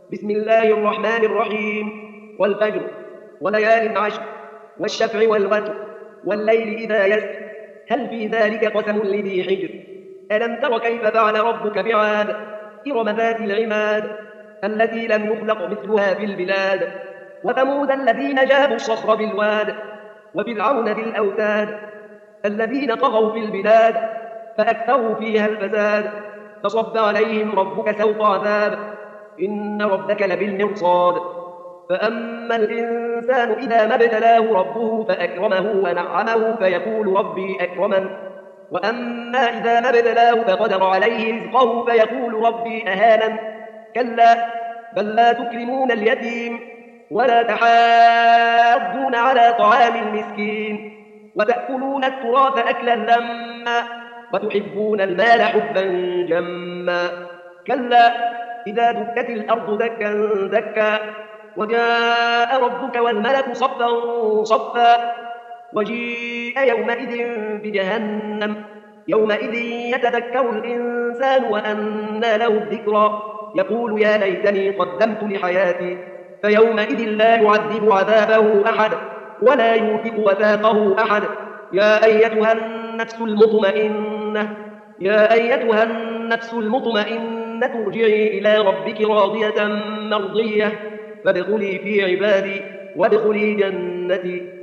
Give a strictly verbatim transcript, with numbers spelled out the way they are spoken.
بسم الله الرحمن الرحيم. والفجر وليال عشر والشفع والوتر والليل إذا يسر هل في ذلك قسم لذي حجر ألم تر كيف فعل ربك بعاد إرم ذات العماد التي لم يخلق مثلها في البلاد وثمود الذين جابوا الصخر بالواد وفرعون ذي الأوتاد الذين طغوا في البلاد فأكثروا فيها الفساد فصب عليهم ربك سوط عذاب إن ربك لبالمرصاد فأما الإنسان إذا ما ابتلاه ربه فأكرمه ونعمه فيقول ربي أكرمن وأما إذا ما ابتلاه فقدر عليه رزقه فيقول ربي أهانن كلا بل لا تكرمون اليتيم ولا تحاضون على طعام المسكين وتأكلون التراث أكلا لما وتحبون المال حبا جما كلا إذا دكت الأرض دكا دكا وجاء ربك والملك صفا صفا وجيء يومئذ بجهنم يومئذ يتذكر الإنسان وأنى له الذكرى يقول يا ليتني قدمت لحياتي فيومئذ لا يعذب عذابه أحد ولا يوثق وثاقه أحد يا أيتها النفس المطمئنة يا أيتها النفس المطمئنة ارجعي إلى ربك راضية مرضية فادخلي في عبادي وادخلي جنتي